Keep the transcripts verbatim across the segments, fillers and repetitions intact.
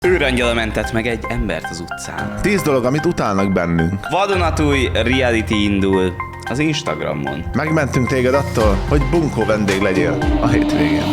Őrangyala mentett meg egy embert az utcán. Tíz dolog, amit utálnak bennünk. Vadonatúj reality indul az Instagramon. Megmentünk téged attól, hogy bunkó vendég legyél a hétvégén.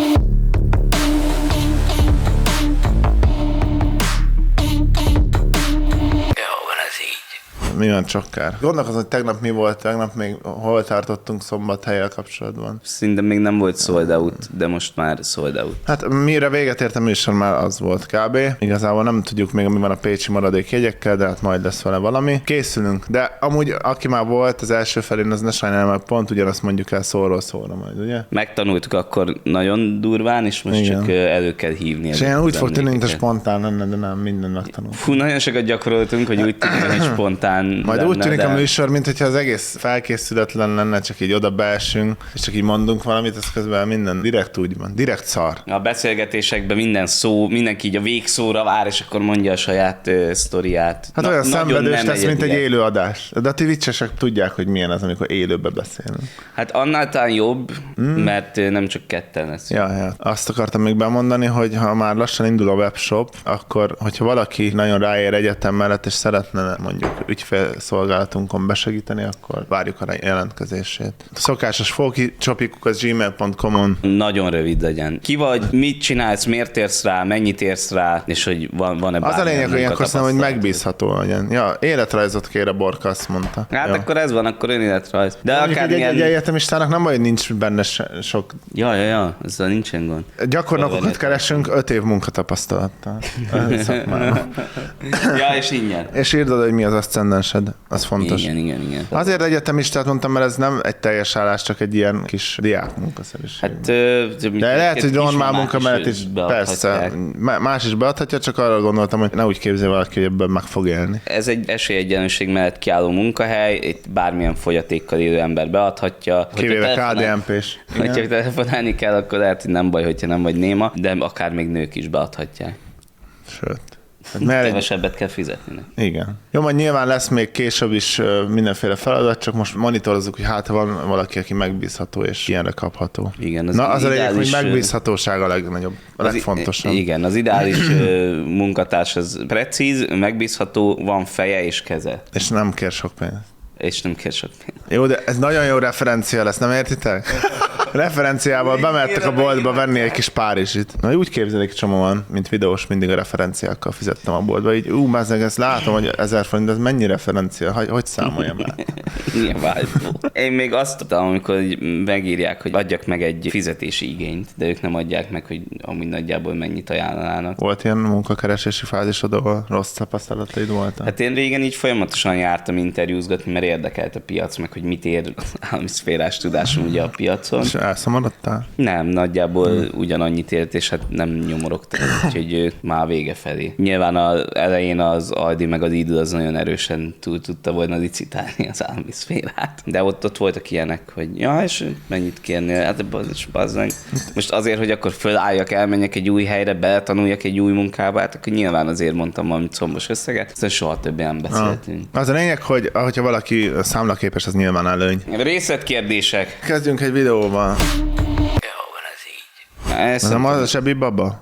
Mi van csokkár? Gondolkozom, hogy tegnap mi volt, tegnap még hol tartottunk Szombathelyel kapcsolatban. Szinte még nem volt sold out, de most már sold out. Hát mire véget ért a műsor, már az volt kb. Igazából nem tudjuk még, mi van a pécsi maradék jegyekkel, de hát majd lesz vele valami. Készülünk, de amúgy aki már volt az első felén, az ne sajnálja, mert pont ugyanazt mondjuk el szóról szóra majd, ugye? Megtanultuk akkor nagyon durván, és most igen, csak elő kell hívni. És ilyen úgy fog tűnni, mint a spontán lenne, de nem, minden megtanultuk. Fú, nagyon sokat gyakoroltunk, hogy úgy tűnik, hogy spontán majd lenne, úgy tűnik de... a műsor, mintha az egész felkészületlen lenne, csak így oda beesünk, és csak így mondunk valamit, az közben minden direkt úgy van, direkt szar. A beszélgetésekben minden szó, mindenki így a végszóra vár, és akkor mondja a saját uh, sztoriát. Hát Na, olyan szenvedős lesz, mint egy élő élő adás. De a ti viccesek tudják, hogy milyen az, amikor élőbe beszélünk. Hát annál talán jobb, mm. mert nem csak ketten lesz. Ja, ja. Azt akartam még bemondani, hogy ha már lassan indul a webshop, akkor, hogyha valaki nagyon ráér egyetem mellett, és szeretne mondjuk ügyfélszolgálatunkon besegíteni, akkor várjuk a jelentkezését. A szokásos folkicsopikuk az gmail pont com-on. Nagyon rövid legyen. Ki vagy, mit csinálsz, miért érsz rá, mennyit érsz rá, és hogy van, van-e bármilyen. Az a lényeg, hogy ilyenkor szerintem, hogy megbízható legyen. Ja, életrajzot kér a Borka, azt mondta. Hát ja. Akkor ez van, akkor önéletrajz. De mondjuk akár egy, ilyen... egy egyetemistának nem baj, hogy nincs benne sok... Ja, ja, ja, ezzel nincsen gond. Gyakornokokat keresünk öt év munkatapasztalattal. Ja, és ingyen. És írd oda, hogy mi az aszcendensed. Az fontos. Igen, igen, igen. Azért egyetemistát mondtam, mert ez nem egy teljes állás, csak egy ilyen kis diák munkaszerűség. Hát, de de lehet, hogy normál munka mellett is, persze, más is beadhatja, csak arra gondoltam, hogy ne úgy képzelj valaki, hogy ebből meg fog élni. Ez egy esélyegyenlőség mellett kiálló munkahely, itt bármilyen fogyatékkal élő ember beadhatja. Kivéve ká dé en pés. Hogyha telefonálni kell, akkor lehet, hogy nem baj, hogyha nem vagy néma, de akár még nők is beadhatják. Sőt. Mert kevesebbet kell fizetni. Igen. Jó, majd nyilván lesz még később is mindenféle feladat, csak most monitorozzuk, hogy hát van valaki, aki megbízható és ilyenre kapható. Igen, az Na, az ideális... a lényeg, hogy megbízhatóság a legnagyobb, a legfontosabb. Igen, az ideális munkatárs az precíz, megbízható, van feje és keze. És nem kér sok pénzt. És nem kér sok pénzt. Jó, de ez nagyon jó referencia lesz, nem értitek? Referenciával bemehettek a boltba venni egy kis Párizsit. Na, úgy képzelik csomóan, mint videós, mindig a referenciákkal fizettem a boltba. Így, ú, mázzeg, ezt látom, hogy ezer forint, ez mennyi referencia? Hogy, hogy számoljam el? Milyen váltó. Én még azt tudtam, amikor megírják, hogy adjak meg egy fizetési igényt, de ők nem adják meg, hogy amúgy nagyjából mennyit ajánlanának. Volt ilyen munkakeresési fázisod, ahol rossz tapasztalataid voltak? Hát én régen így folyamatosan jártam interjúzgatni, mert érdekelt a piac, meg hogy mit ér állami szférás tudásom ugye a piacon. És elszomorodtál? Nem, nagyjából hmm. ugyanannyit élt, és hát nem nyomorogtam, úgyhogy már vége felé. Nyilván az elején az Aldi meg az Lidl az nagyon erősen túl tudta volna licitálni az állami szférát. De ott, ott voltak ilyenek, hogy ja, és mennyit kérnél? Hát bazzánk. Most azért, hogy akkor fölálljak, elmenjek egy új helyre, beletanuljak egy új munkába, hát akkor nyilván azért mondtam valamit szombos összeget, aztán soha többé nem beszéltünk. Ah. Az a lényeg, hogy hogyha valaki számlaképes, az nyilván előny. Részletkérdések. Kezdjünk egy videóval. Jó, van ez így. Na, ez nem az a Sebi baba?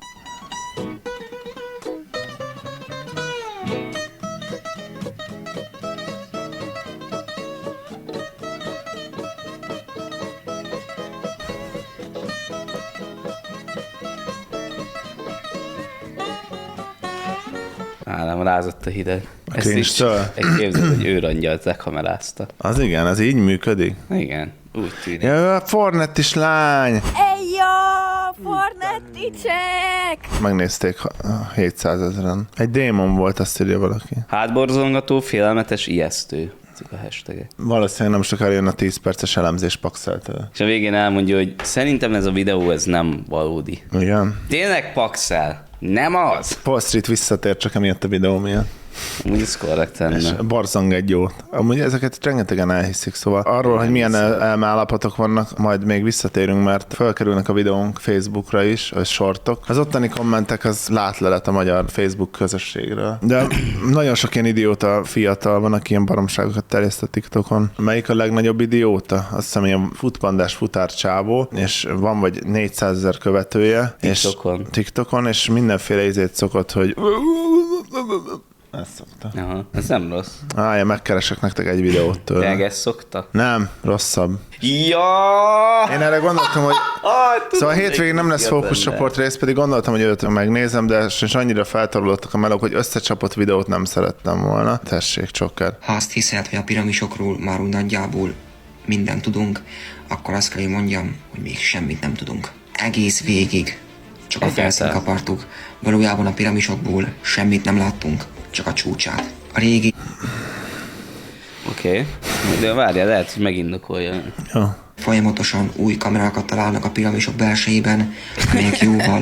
Állam rázott a hideg. A cringe-től? Egy képzeld, hogy őrangyalt lekamerázta. Az igen, az így működik? Igen, úgy tűnik. Ja, a Fornettis lány! Ejja, Fornetticsek! Megnézték hétszázezren. Egy démon volt, azt írja valaki. Hátborzongató, félelmetes, ijesztő. Ezek a hashtagek. Valószínűleg nem sokára jön a tíz perces elemzés Paxeltől. És a végén elmondja, hogy szerintem ez a videó ez nem valódi. Igen. Tényleg Paxel? Nem az? Paul Street visszatér csak emiatt a videó miatt. Amúgy ez korrekt lenne. És barzang egy jót. Amúgy ezeket rengetegen elhiszik, szóval arról, hogy milyen el- elmeállapotok vannak, majd még visszatérünk, mert felkerülnek a videónk Facebookra is, a sortok. Az ottani kommentek, az látlelet a magyar Facebook közösségről. De nagyon sok ilyen idióta fiatal van, aki ilyen baromságokat terjeszt a TikTokon. Melyik a legnagyobb idióta? Azt hiszem, ilyen futpandás futárcsávó, és van vagy négyszázezer követője. TikTokon. És TikTokon, és mindenféle izét szokott, hogy ezt szokta. Aha, ez nem rossz. Á, én megkeresek nektek egy videót tőle. Tényleg ezt szokta? Nem, rosszabb. Ja! Én erre gondoltam, hogy Ah, szóval a hétvégén nem lesz fókuszcsoport rész, pedig gondoltam, hogy őt megnézem, de és annyira feltorulottak a melók, hogy összecsapott videót nem szerettem volna. Tessék, Csokker. Ha azt hiszed, hogy a piramisokról már úgy nagyjából mindent tudunk, akkor azt kell, hogy mondjam, hogy még semmit nem tudunk. Egész végig csak a felszínt kapartuk. Valójában a piramisokból semmit nem láttunk, csak a csúcsát. A régi... Oké, okay. De várjál, lehet, hogy megindokolja. Jó. Folyamatosan új kamerákat találnak a piramisok belsejében, amelyek jóval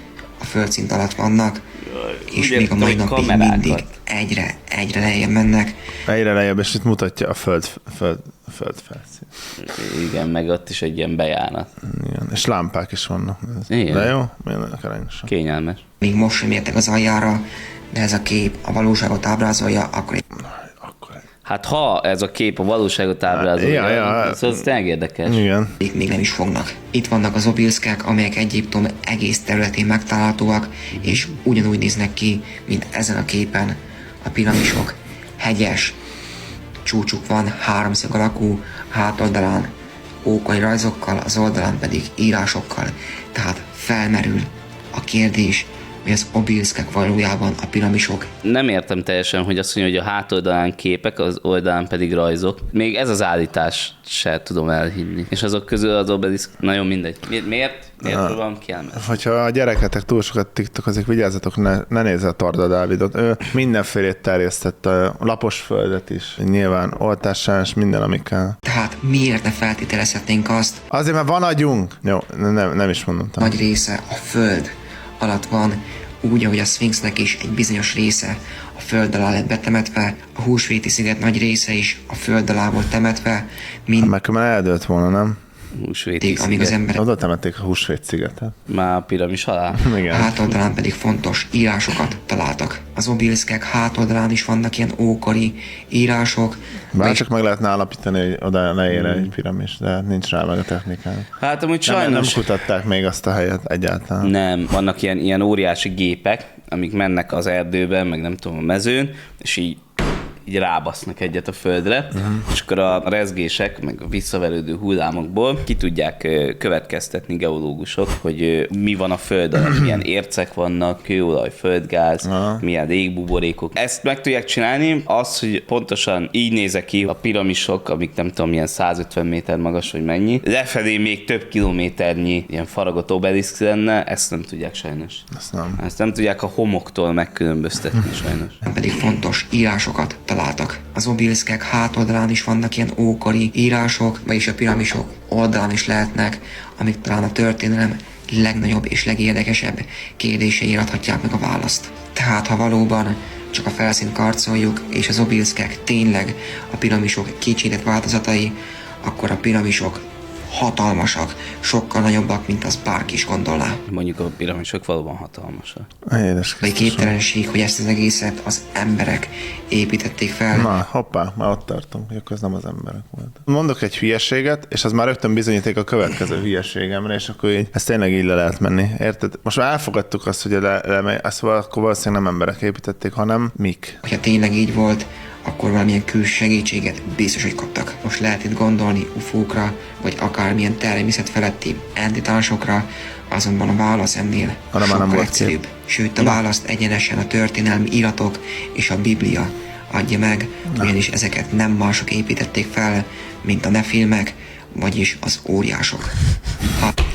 a földszint alatt vannak, és Ugye, még a mai hogy napig kamerákat. mindig egyre, egyre lejjebb mennek. Egyre lejjebb, és itt mutatja a föld, föld, föld felszín. Igen, meg ott is egy ilyen bejárat. Igen. És lámpák is vannak. Igen. De jó? Milyen arányosan. Kényelmes. Még most sem értek az aljára, de ez a kép a valóságot ábrázolja, akkor Akkor Hát ha ez a kép a valóságot ábrázolja, Ja, ja. az, az tényleg érdekes. igen. még, még nem is fognak. Itt vannak az obilszkák, amelyek Egyiptom egész területén megtalálhatóak, és ugyanúgy néznek ki, mint ezen a képen a piramisok. Hegyes csúcsuk van, háromszög alakú, hátoldalán ókori rajzokkal, az oldalán pedig írásokkal. Tehát felmerül a kérdés, hogy az obilszkák valójában a piramisok. Nem értem teljesen, hogy azt mondja, hogy a hátoldalán képek, az oldalán pedig rajzok. Még ez az állítás se tudom elhinni. És azok közül az obeliszk, nagyon mindegy. Mi- Miért? Miért Ah. próbálom kielmezni? Hogyha a gyereketek túl sokat tiktokozik, vigyázzatok, ne, ne nézze a Tarda Dávidot. Ő mindenfélét terjesztett, a lapos földet is. Nyilván oltással és minden, ami kell. Tehát miért ne feltételezhetnénk azt, Azért, mert van agyunk. Jó, nem, nem is mondom. nagy része a föld alatt van, úgy, ahogy a szfinxnek is egy bizonyos része a föld alá lett betemetve, a húsvéti sziget nagy része is a föld alá volt temetve, mind Meg már eldőlt volna, nem? Húsvéti amíg az sziget. emberek Oda temették a húsvét szigetet. Már a piramis alá. Igen. hátoldalán pedig fontos írásokat találtak. Az obilszkek hátoldalán is vannak ilyen ókori írások, Bár csak meg lehetne állapítani, hogy oda ne ér egy piramis, de nincs rá meg a technikán. Hát amúgy Nem, nem sajnos... kutatták még azt a helyet egyáltalán. Nem, vannak ilyen, ilyen óriási gépek, amik mennek az erdőben, meg nem tudom, a mezőn, és így, így rábasznak egyet a földre, uh-huh. és akkor a rezgések, meg a visszaverődő hullámokból ki tudják ö, következtetni geológusok, hogy ö, mi van a föld alatt, milyen ércek vannak, kőolaj, földgáz, uh-huh. milyen égbuborékok. Ezt meg tudják csinálni, az, hogy pontosan így nézek ki a piramisok, amik nem tudom, milyen százötven méter magas, vagy mennyi, lefelé még több kilométernyi ilyen faragott obeliszk lenne, ezt nem tudják sajnos. Azt nem. Ezt nem tudják a homoktól megkülönböztetni sajnos. pedig fontos írásokat találtak. Az obilszkek hátoldalán is vannak ilyen ókori írások, vagyis a piramisok oldalán is lehetnek, amik talán a történelem legnagyobb és legérdekesebb kérdéseire adhatják meg a választ. Tehát ha valóban csak a felszínt karcoljuk, és az obilszkek tényleg a piramisok kicsitett változatai, akkor a piramisok hatalmasak, sokkal nagyobbak, mint az bárki is gondolná. Mondjuk a piramisok valóban hatalmasak. Édes Vagy képtelenség, hogy ezt az egészet az emberek építették fel. Na, hoppá, már ott tartunk, hogy akkor az nem az emberek volt. Mondok egy hülyeséget, és az már rögtön bizonyíték a következő hülyeségemre, és akkor így, ezt tényleg így le lehet menni. Érted? Most már elfogadtuk azt, hogy le, le, ezt akkor valószínűleg nem emberek építették, hanem mik. Hogyha tényleg így volt, akkor valamilyen külső segítséget biztos, hogy kaptak. Most lehet itt gondolni ufókra, vagy akármilyen természet feletti entitásokra, azonban a válasz ennél Hanem már nem sokkal volt egyszerűbb. Sőt, a választ egyenesen a történelmi iratok és a Biblia adja meg, ugyanis ezeket nem mások építették fel, mint a nefilmek, vagyis az óriások. Ha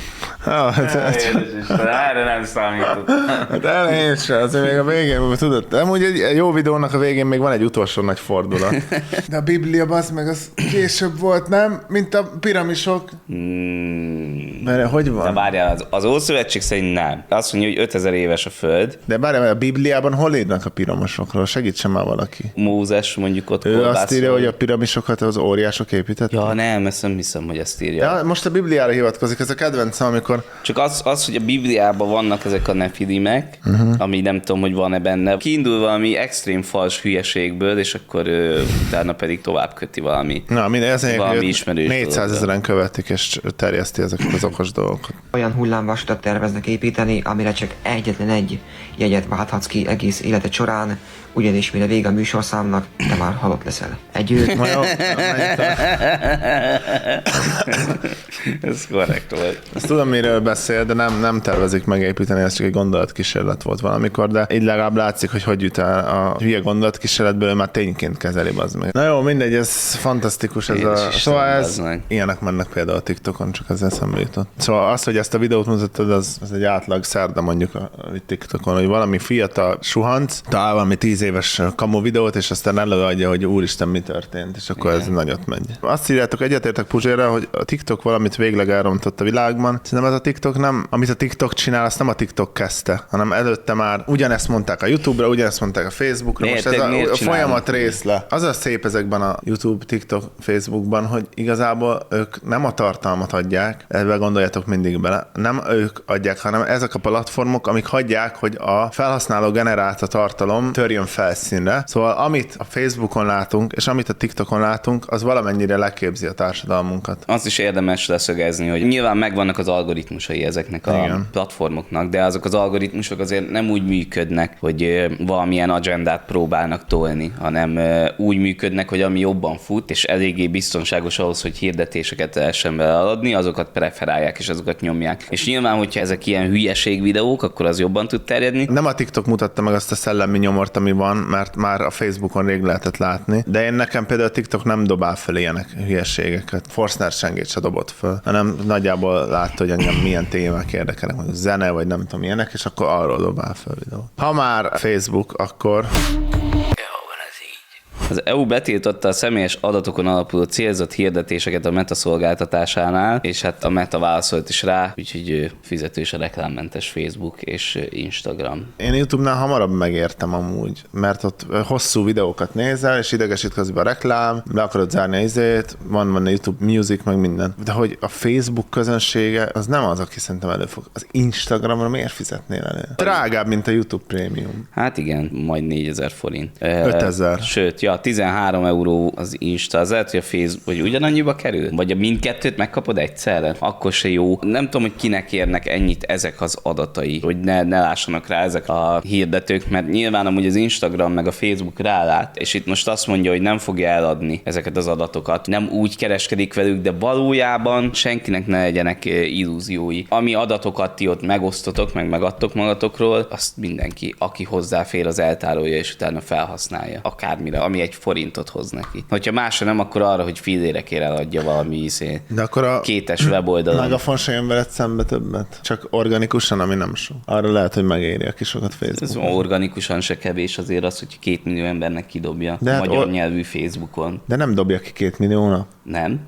Ah, hát, Erre nem számított. hát elején se, azért még a végén, tudod, amúgy egy jó videónak a végén még van egy utolsó nagy fordulat. De a Biblia, az meg az később volt, nem? Mint a piramisok. Hmm. Mert hogy van? De várjál, az, az Ószövetség szerint nem. Azt mondja, hogy ötezer éves a Föld. De várjál, a Bibliában hol írnak a piramisokról? Segítsen már valaki. Mózes mondjuk ott Ő azt kolbászol. írja, hogy a piramisokat az óriások építették? Ja, nem, ezt nem hiszem, hogy ezt írja. De most a Bibliára hivatkozik, ez a kedvencem, amikor... Csak az, az, hogy a Bibliában vannak ezek a nefilimek, uh-huh. ami nem tudom, hogy van-e benne. Kiindul valami extrém fals hülyeségből, és akkor ö, utána pedig tovább köti valami. Na, minden, ez Valami ismerős négyszázezren követik, és terjeszti ezeket az okos dolgokat. Olyan hullámvasutat terveznek építeni, amire csak egyetlen egy jegyet válthatsz ki egész életed során, ugyanis mire vége a műsorszámnak, te már halott leszel. Egy őt... Na jó, Ez korrekt volt. ezt tudom, miről beszél, de nem, nem tervezik megépíteni, ez csak egy gondolatkísérlet volt valamikor, de így legalább látszik, hogy hogy jut el a hülye gondolatkísérletből, ő már tényként kezeli, az meg. Na jó, mindegy, ez fantasztikus. Ez Jézus a... Isten, Szóval ez, bazd meg. ilyenek mennek például a TikTokon, csak ez eszembe jutott. Szóval az, hogy ezt a videót mutattad, az, az egy átlag szerda mondjuk a, a TikTokon, hogy valami fiatal suhanc talál valami tíz éves kamu videót, és aztán előadja, hogy úristen, mi történt, és akkor igen. Ez nagyot megy. Azt írjátok, egyetértek Puzsérrel, hogy a TikTok valamit végleg elrontott a világban. Szerintem ez a TikTok nem, amit a TikTok csinál, azt nem a Tiktok kezdte, hanem előtte már ugyanezt mondták a YouTube-ra, ugyanezt mondták a Facebookra. Miért, most ez a, miért a folyamat csinálnak? részle. Az a szép ezekben a YouTube, TikTok, Facebookban, hogy igazából ők nem a tartalmat adják, ebbe gondoljatok mindig bele, nem ők adják, hanem ezek a platformok, amik hagyják, hogy a felhasználó generálta tartalom törjön felszínre. Szóval amit a Facebookon látunk, és amit a TikTokon látunk, az valamennyire leképzi a társadalmunkat. Azt is érdemes leszögezni, hogy nyilván megvannak az algoritmusai ezeknek a Igen. platformoknak, de azok az algoritmusok azért nem úgy működnek, hogy ö, valamilyen agendát próbálnak tolni, hanem ö, úgy működnek, hogy ami jobban fut, és eléggé biztonságos ahhoz, hogy hirdetéseket lehessen beleadni, azokat preferálják, és azokat nyomják. És nyilván, hogyha ezek ilyen hülyeség videók, akkor az jobban tud terjedni. Nem a TikTok mutatta meg azt a szellemi nyomort, ami van, mert már a Facebookon rég lehetett látni, de én nekem például a TikTok nem dobál fel ilyenek hülyeségeket. Forstner Sengét se dobott föl, hanem nagyjából látta, hogy engem milyen témák érdekelnek, mondjuk zene, vagy nem tudom ilyenek, és akkor arról dobál fel videót. Ha már Facebook, akkor... Az é u betiltotta a személyes adatokon alapuló célzott hirdetéseket a Meta szolgáltatásánál, és hát a Meta válaszolt is rá, úgyhogy fizetős a reklámmentes Facebook és Instagram. Én YouTube-nál hamarabb megértem amúgy, mert ott hosszú videókat nézel, és idegesít közben a reklám, le akarod zárni a izét, van van a YouTube Music, meg minden. De hogy a Facebook közönsége, az nem az, aki szerintem előfog. Az Instagramra miért fizetnél elő? Drágább, mint a YouTube Premium. Hát igen, majd négyezer forint. ötezer. Sőt, ja, tizenhárom euró az Insta, az lehet, hogy a Facebook, hogy ugyanannyiba kerül? Vagy a mindkettőt megkapod egyszerre? Akkor se jó. Nem tudom, hogy kinek érnek ennyit ezek az adatai, hogy ne, ne lássanak rá ezek a hirdetők, mert nyilván amúgy az Instagram meg a Facebook rálát, és itt most azt mondja, hogy nem fogja eladni ezeket az adatokat. Nem úgy kereskedik velük, de valójában senkinek ne legyenek illúziói. Ami adatokat ti ott megosztotok, meg megadtok magatokról, azt mindenki, aki hozzáfér, az eltárolja, és utána felhasználja. Akármire, ami egy forintot hoz neki. Hogyha másra nem, akkor arra, hogy fillérekért eladja valami iszé. De akkor a Kétes weboldalon. Megafon se jön veled szembe többet. Csak organikusan, ami nem sok. Arra lehet, hogy megéri a kisokat Ez Facebookon. organikusan se kevés azért az, hogy két millió embernek kidobja De hát magyar or- nyelvű Facebookon. De nem dobja ki két milliónak. Nem?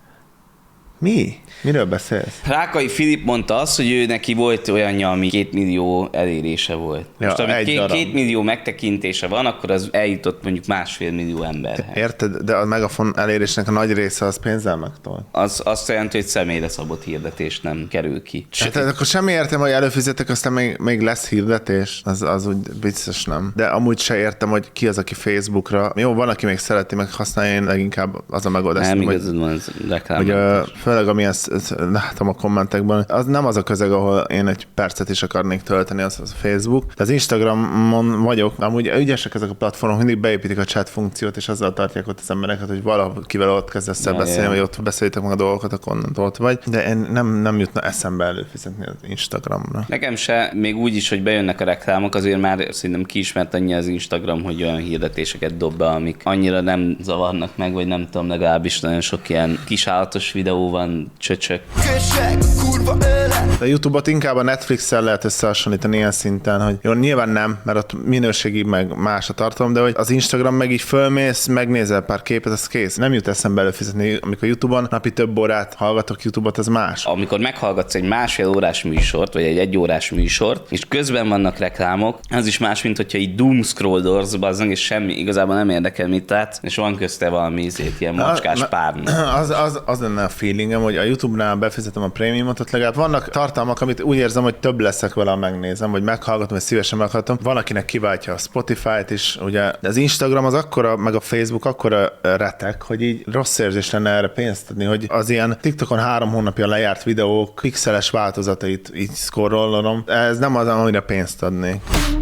Mi? Miről beszélsz? Rákai Filip mondta azt, hogy ő neki volt olyanja, ami két millió elérése volt. Ja, Most ami egy két, darab. két millió megtekintése van, akkor az eljutott mondjuk másfél millió emberhez. Érted? De a Megafon elérésnek a nagy része az pénzzel megtolt. Az azt jelenti, hogy személyre szabott hirdetés nem kerül ki. Hát akkor semmi értem, hogy előfizetek, aztán még, még lesz hirdetés. Az, az úgy biztos nem. De amúgy se értem, hogy ki az, aki Facebookra. Jó, van, aki még szereti, meg használja, én leginkább az a megoldás. Nem hogy, igazad van, ez reklám. hogy uh, főleg amilyen látom a kommentekben, az nem az a közeg, ahol én egy percet is akarnék tölteni, az, az a Facebook. De az Instagramon vagyok, amúgy ügyesek ezek a platformok, mindig beépítik a chat funkciót, és azzal tartják ott az embereket, hogy valakivel ott kezdesz el Ja, beszélni, ja. vagy ott beszéljétek meg a dolgokat, akkor onnan ott vagy. De én nem, nem jutna eszembe előfizetni az Instagramra. Nekem se, még úgy is, hogy bejönnek a reklámok, azért már szerintem kiismert annyi az Instagram, hogy olyan hirdetéseket dob be, amik annyira nem zavarnak meg, vagy nem tudom, legalábbis nagyon sok ilyen kisállatos videó van, csöcsök. Kösek, kurva kurva élet. A YouTube-ot inkább a Netflix-szel lehet összehasonlítani ilyen szinten, hogy jó, nyilván nem, mert ott minőségi meg más a tartalom, de hogy az Instagram meg így fölmész, megnézel pár képet, az kész. Nem jut eszembe előfizetni, amikor YouTube-on napi több órát hallgatok YouTube-ot, az más. Amikor meghallgatsz egy másfél órás műsort, vagy egy egy órás műsort, és közben vannak reklámok, az is más, mint hogyha így doom scrollolsz, bazzang, és semmi, igazából nem érdekel, mit látsz, és van közte valami ízét, ilyen macskás párna. Az, az, az lenne a feelingem, hogy a YouTube-nál befizetem a prémiumot, ott legalább vannak tartalmak, amit úgy érzem, hogy több leszek vele, megnézem, vagy meghallgatom, vagy szívesen meghallgatom. Valakinek kiváltja a Spotify-t is, ugye az Instagram az akkora, meg a Facebook akkora retek, hogy így rossz érzés lenne erre pénzt adni, hogy az ilyen TikTokon három hónapja lejárt videók pixeles változatait így scrollolom. Ez nem az, amire pénzt adnék.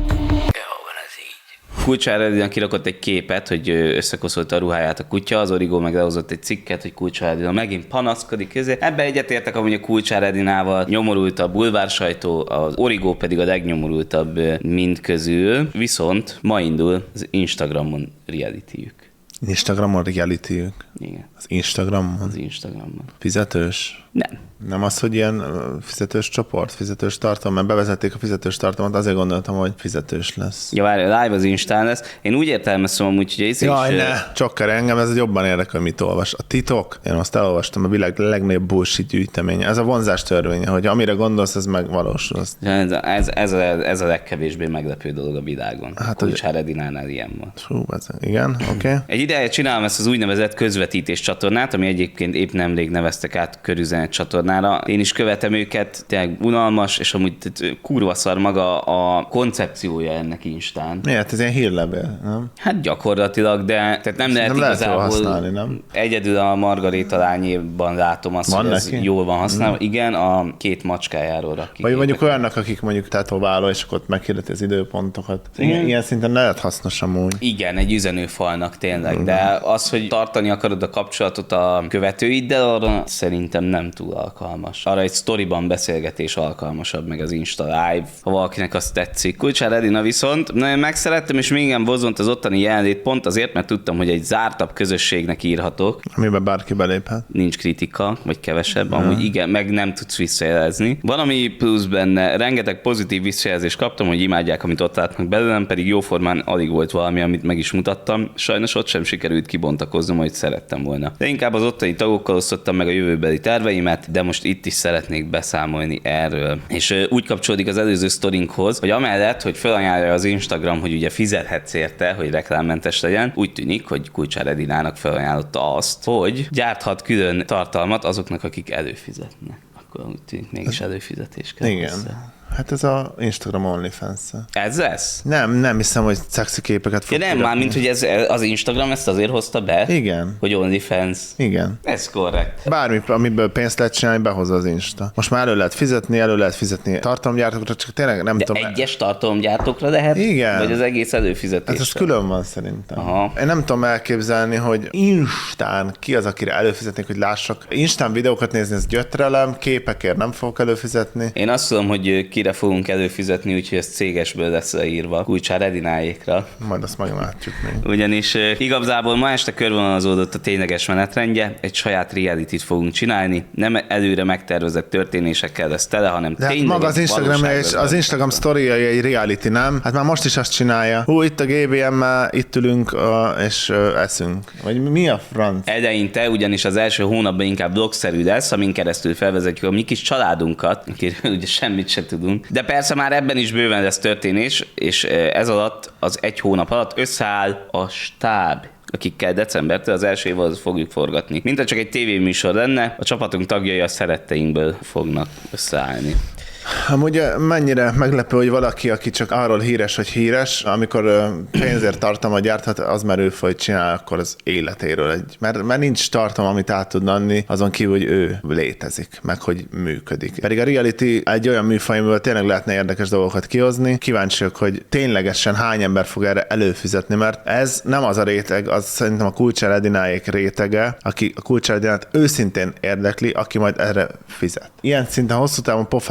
Kulcsár Edina kirakott egy képet, hogy összekoszolta a ruháját a kutya, az Origo meg lehozott egy cikket, hogy Kulcsár Edina megint panaszkodik. Ebben egyetértek, amúgy a Kulcsár Edinával nyomorult a bulvár sajtó, az Origo pedig a legnyomorultabb mind közül, viszont ma indul az Instagramon realityjük. Instagramon realityjük? Igen. Az Instagramon? Az Instagramon. Fizetős? Nem. Nem az, hogy ilyen fizetős csoport, fizetős tartalom, mert bevezették a fizetős tartalmat, azért gondoltam, hogy fizetős lesz. Ja, várj, live az Instán lesz. Én úgy értelmeztem amúgy, hogy ez Jaj, is... ne! Csokkar, engem ez jobban érdekel, mit olvas. A titok, én azt elolvastam, a világ legnagyobb bullshit gyűjteménye. Ez a vonzás törvénye, hogy amire gondolsz, ez megvalósul. Ez, ez, ez, a, ez a legkevésbé meglepő dolog a világon. Hát, Kulcsár Edinánál ilyen van. Hú, ez, igen, oké. Okay. Egy ideje csinálom ezt az úgynevezett közvetítés csatornát, ami egyébként épp nemrég neveztek át körüzenet csatornára. Én is követem őket, tényleg unalmas, és amúgy kurva szar maga a koncepciója ennek Instán. Miért? Ez ilyen hírlevél, nem? Hát gyakorlatilag, de tehát nem lehet igazából lehet használni, nem? Egyedül a Margaréta lányéban látom azt, van hogy ez neki? jól van használva. Mm. Igen, a két macskájáról rakik. Vagy mondjuk olyannak, akik mondjuk tetováló, és akkor ott meghirdeti az időpontokat. Igen, ilyen szinten lehet hasznos amúgy. Igen, egy üzenőfalnak tényleg, mm. de az, hogy tartani akarod a kapcsolatot a követőiddel, arra szerintem nem túl alkalmas. Arra egy sztoriban beszélgetés alkalmasabb, meg az Insta Live, ha valakinek azt tetszik. Kulcsár Edina viszont nagyon megszerettem, és még engem vonzott az ottani jelenlét pont azért, mert tudtam, hogy egy zártabb közösségnek írhatok. Amiben bárki beléphet. Nincs kritika, vagy kevesebb, amúgy igen, meg nem tudsz visszajelezni. Van, ami plusz benne, rengeteg pozitív visszajelzést kaptam, hogy imádják, amit ott látnak belőlem, pedig jóformán alig volt valami, amit meg is mutattam. Sajnos ott sem sikerült kibontakoznom, hogy szerettem volna. De inkább az ottani tagokkal osztottam meg a jövőbeli terveimet, de most itt is szeretnék beszámolni erről. És uh, úgy kapcsolódik az előző sztorinkhoz, hogy amellett, hogy felajánlja az Instagram, hogy ugye fizethetsz érte, hogy reklámmentes legyen, úgy tűnik, hogy Kulcsár Edinának felajánlotta azt, hogy gyárthat külön tartalmat azoknak, akik előfizetnek. Akkor úgy tűnik, mégis előfizetés kell. Igen. Hozzá. Hát ez a Instagram OnlyFans. Ez lesz? Nem, nem hiszem, hogy szexi képeket fog Ja, nem, már mint hogy ez, az Instagram ezt azért hozta be? Igen. Hogy OnlyFans. Igen. Ez korrekt. Bármi, amiből pénzt lehet csinálni, behozza az Insta. Most már elő lehet fizetni, elő lehet fizetni tartalomgyártókra, csak tényleg nem De tudom. egyes tartalomgyártókra lehet? Igen. Vagy az egész előfizetés? Hát ez külön van szerintem. Aha. Én nem tudom elképzelni, hogy Instán ki az, akire előfizetnék, hogy lássak. Instán videókat nézni, ez gyötrelem, képekért nem fogok előfizetni. Én azt tudom, hogy kire fogunk előfizetni, úgyhogy ez cégesből lesz leírva Kulcsár Edináékra. Majd azt meglátjuk még. Ugyanis igazából ma este körvonalazódott a tényleges menetrendje, egy saját realityt fogunk csinálni, nem előre megtervezett történésekkel lesz tele, hanem de tényleg maga az Instagram, és az Instagram sztoriai egy reality, nem? Hát már most is azt csinálja. Hú, itt a gé bé em-mel, itt ülünk a, és uh, eszünk. Vagy mi a franc? Eleinte ugyanis az első hónapban inkább vlogszerű lesz, amin keresztül felvezetjük a mi kis családunkat, akiről ugye semmit se tudunk. De persze már ebben is bőven lesz történés, és ez alatt, az egy hónap alatt összeáll a stáb, akikkel decembertől az első évvel fogjuk forgatni. Mint csak egy tévéműsor lenne, a csapatunk tagjai a szeretteinkből fognak összeállni. Amúgy mennyire meglepő, hogy valaki, aki csak arról híres, hogy híres, amikor pénzért tartalmat gyárthat, az már ő folyt csinál, akkor az életéről egy. Mert, mert nincs tartalom, amit át tudna adni, azon kívül, hogy ő létezik, meg hogy működik. Pedig a reality egy olyan műfaj, amiből tényleg lehetne érdekes dolgokat kihozni. Kíváncsiak, hogy ténylegesen hány ember fog erre előfizetni, mert ez nem az a réteg, az szerintem a Kulcsár Edináék rétege, aki a Kulcsár Edinát őszintén érdekli, aki majd erre fizet. Ilyen szinten hosszú távon pofárás és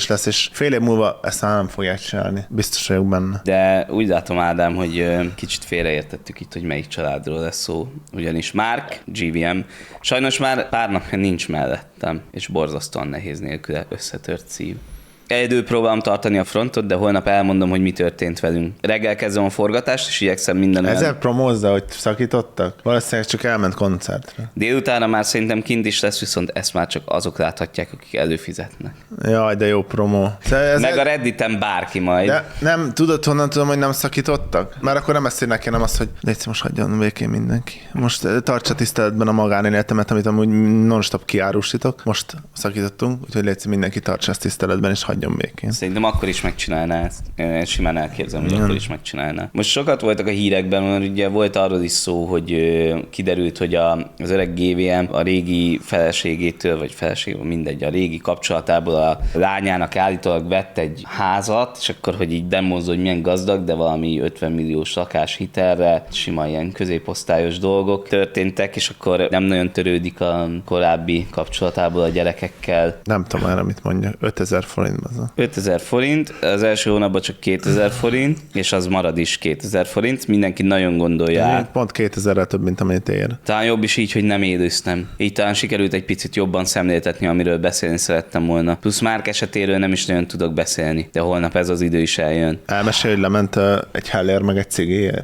lesz, és fél év múlva ezt már nem fogják csinálni. Biztos vagyok benne. De úgy látom, Ádám, hogy kicsit félreértettük itt, hogy melyik családról lesz szó. Ugyanis Mark, gé vé em, sajnos már pár napja nincs mellettem, és borzasztóan nehéz nélküle összetört szív. Egyedül próbálom tartani a frontot, de holnap elmondom, hogy mi történt velünk. Reggel kezdem a forgatást, és igyekszem minden olyan... Ezzel promózza, hogy szakítottak? Valószínűleg csak elment koncertre. Délutánra már szerintem kint is lesz, viszont ezt már csak azok láthatják, akik előfizetnek. Jaj, de jó promó. Ez Meg a Redditen bárki majd. De nem, tudod, honnan tudom, hogy nem szakítottak? Már akkor nem ezt írnak, hanem azt, hogy légy most hagyjon békén mindenki. Most tartsa tiszteletben a magánéletemet, amit amúgy non-stop kiárusítok. Most szakítottunk, úgyhogy légy mindenki tartsa ezt tiszteletben, és hagyjon békén. Szerintem akkor is megcsinálná ezt. Én simán elképzelem, hogy akkor is megcsinálná. Most sokat voltak a hírekben, mert ugye volt arról is szó, hogy kiderült, hogy a, az öreg gé vé em a régi feleségétől, vagy feleség, mindegy, a régi kapcsolatából a lányának állítólag vett egy házat, és akkor, hogy így demózza, hogy milyen gazdag, de valami ötven milliós lakáshitelre, sima ilyen középosztályos dolgok történtek, és akkor nem nagyon törődik a korábbi kapcsolatából a gyerekekkel. Nem tudom már, mit mondja. ötezer forintban. ötezer forint, az első hónapban csak kétezer forint, és az marad is kétezer forint. Mindenki nagyon gondolja át. Pont kétezerrel több, mint amit ér. Talán jobb is így, hogy nem élőztem. Így talán sikerült egy picit jobban szemléltetni, amiről beszélni szerettem volna. Plusz Márk esetéről nem is nagyon tudok beszélni, de holnap ez az idő is eljön. Elmesél, hogy lement uh, egy Heller meg egy cigiért.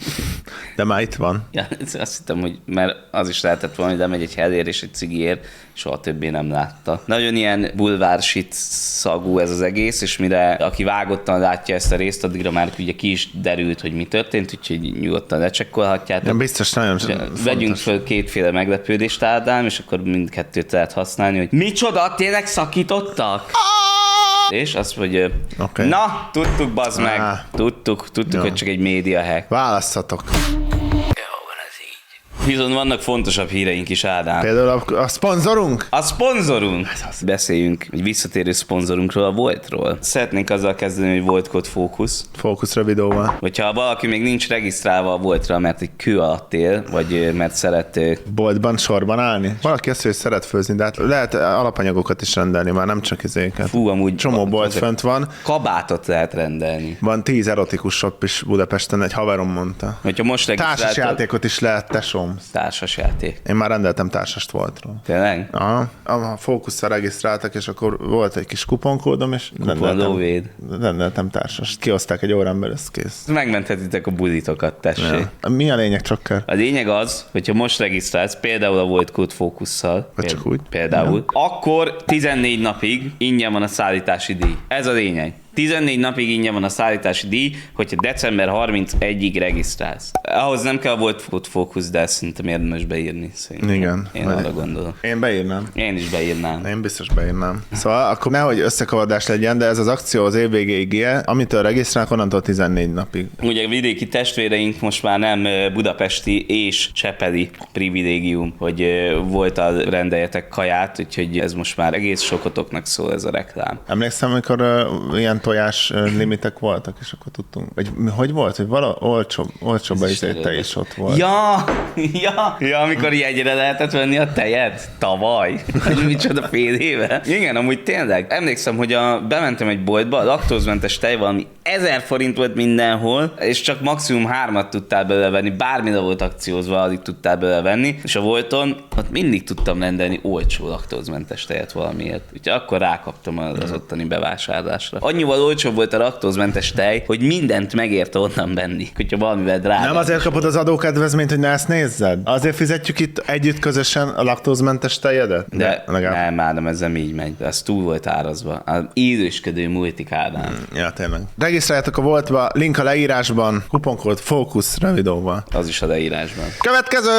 De már itt van. Ja, azt hittem, hogy mert az is lehetett volna, hogy lemegy egy Heller és egy cigiért, soha többé nem látta. Nagyon ilyen bulvársit szagú ez az egész, és mire aki vágottan látja ezt a részt, addigra már ugye ki is derült, hogy mi történt, úgyhogy nyugodtan lecsekkolhatjátok. Nem biztos, nagyon Vegyünk föl kétféle meglepődést, Ádám, és akkor mindkettőt lehet használni, hogy micsoda, tényleg szakítottak? És azt mondja, okay. Na, tudtuk, bazd meg, ah. tudtuk, tudtuk, ja. hogy csak egy média hack. Válasszatok. Viszont vannak fontosabb híreink is, Ádám. Például a, a szponzorunk? A szponzorunk! Beszéljünk egy visszatérő szponzorunkról, a Voltról. Szeretnénk azzal kezdeni, hogy Volt kód Fókusz. Fókusz rövidóval. Hogyha valaki még nincs regisztrálva a Voltra, mert egy kő alatt él, vagy mert szeret... Boltban sorban állni? Valaki azt, hogy szeret főzni, de hát lehet alapanyagokat is rendelni, már nem csak izéket. Fú, amúgy... Csomó bolt fönt van. Kabátot lehet rendelni. Van tíz erotikus shop is Budapesten, egy haverom mondta. Hogyha most regisztráltad... Társas játékot is lehet, tesóm. Társas játék. Én már rendeltem társast Voltról. Tényleg? Aha. A Fókuszra regisztráltak, és akkor volt egy kis kuponkódom, és rendeltem, rendeltem társast. Kioszták egy órán belül, ez kész. Megmenthetitek a bulitokat, tessék. Ja. Mi a lényeg, csak? A lényeg az, hogyha most regisztrálsz, például a Volt kód Fókusszal, vagy csak úgy, például, ja. akkor tizennégy napig ingyen van a szállítási díj. Ez a lényeg. tizennégy napig ingyen van a szállítási díj, hogyha december harmincegyediig regisztrálsz. Ahhoz nem kell Volt kód Fókusz, de ezt szerintem érdemes beírni. Szerintem. Igen. Én vagy... arra gondolom. Én beírnám. Én is beírnám. Én biztos beírnám. Szóval akkor nehogy összekavardás legyen, de ez az akció az év végéig ilyen, amitől regisztrálnak, onnantól tizennégy napig. Ugye a vidéki testvéreink most már nem budapesti és csepeli privilégium, hogy Volttal rendeljetek kaját, úgyhogy ez most már egész sokotoknak szól ez a reklám. Emlékszem, amikor uh, ilyen tojás limitek voltak, és akkor tudtunk. Vagy hogy volt, hogy vala olcsóbb, olcsóbb is egy tej is ott volt. Ja, ja, ja, amikor jegyre lehetett venni a tejet tavaly. Micsoda fél éve. Igen, amúgy tényleg. Emlékszem, hogy a, bementem egy boltba, a laktózmentes tej valami ezer forint volt mindenhol, és csak maximum hármat tudtál belőle venni, bármire volt akciózva, addig tudtál belőle venni, és a Volton ott mindig tudtam rendelni olcsó laktózmentes tejet valamiért. Úgyhogy akkor rákaptam az ottani bevásárlásra. Annyival olcsóbb volt a laktózmentes tej, hogy mindent megérte onnan venni, hogyha valamivel drága. Nem azért kapod az adókedvezményt, hogy ne ezt nézzed? Azért fizetjük itt együtt közösen a laktózmentes tejedet? De, de nem, Ádám, ez nem így megy. Ez túl volt árazva. Az idősködő multik, Ádám. Mm, ja, tényleg. Regisztráljátok a Voltba, link a leírásban, kuponkód Fókusz rövidóval. Az is a leírásban. Következő!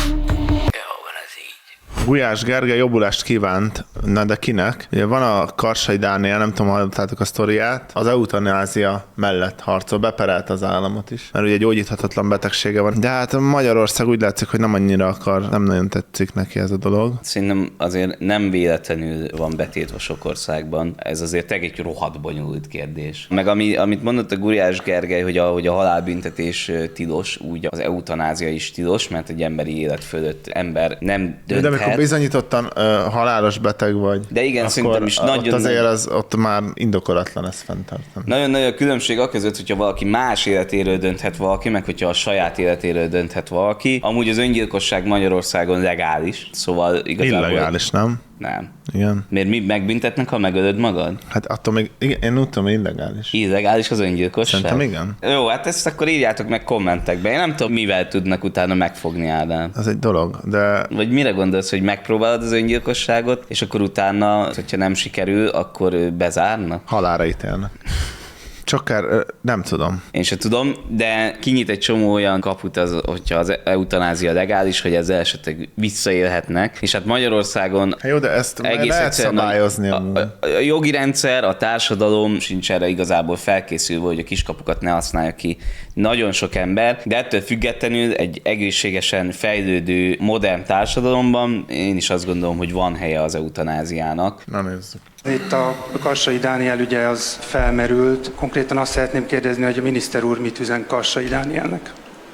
Gulyás Gergely jobbulást kívánt, na de kinek? Ugye van a Karsai Dániel, nem tudom, hallottátok a sztoriát, az eutanázia mellett harcol, beperelt az államot is, mert ugye gyógyíthatatlan betegsége van. De hát Magyarország úgy látszik, hogy nem annyira akar, nem nagyon tetszik neki ez a dolog. Szerintem azért nem véletlenül van betiltva sok országban, ez azért egy rohadt bonyolult kérdés. Meg ami, amit mondott a Gulyás Gergely, hogy a, hogy a halálbüntetés tilos, úgy az eutanázia is tilos, mert egy emberi élet fölött ember nem dönthet. lehet. bizonyítottan uh, halálos beteg vagy, De igen, akkor szerintem is ott nagyon azért nagy- az, ott már indokolatlan ezt fenntartani. Nagyon nagy a különbség a között, hogyha valaki más életéről dönthet valaki, meg hogyha a saját életéről dönthet valaki. Amúgy az öngyilkosság Magyarországon legális, szóval igazából... Illegális, nem? Nem. Igen. Miért mi megbüntetnek, ha megölöd magad? Hát attól még, igen, én úgy tudom, illegális. Illegális az öngyilkosság? Szerintem igen. Jó, hát ezt akkor írjátok meg kommentekbe. Én nem tudom, mivel tudnak utána megfogni, Ádám. Az egy dolog, de Vagy mire gondolsz, hogy megpróbálod az öngyilkosságot, és akkor utána, hogyha nem sikerül, akkor bezárnak? halálra ítélnek. Csak kár, nem tudom. Én se tudom, de kinyit egy csomó olyan kaput, az, hogyha az eutanázia legális, hogy ezzel esetleg visszaélhetnek. És hát Magyarországon Hát jó, de ezt egész lehet egyszerűen szabályozni. a, amúgy. a, a jogi rendszer, a társadalom sincs erre igazából felkészülve, hogy a kiskapukat ne használja ki nagyon sok ember, de ettől függetlenül egy egészségesen fejlődő modern társadalomban én is azt gondolom, hogy van helye az eutanáziának. Na nézzük. Itt a Kassai Dániel ügye az felmerült. Konkrétan azt szeretném kérdezni, hogy a miniszter úr mit üzen Kassai Dánielnek.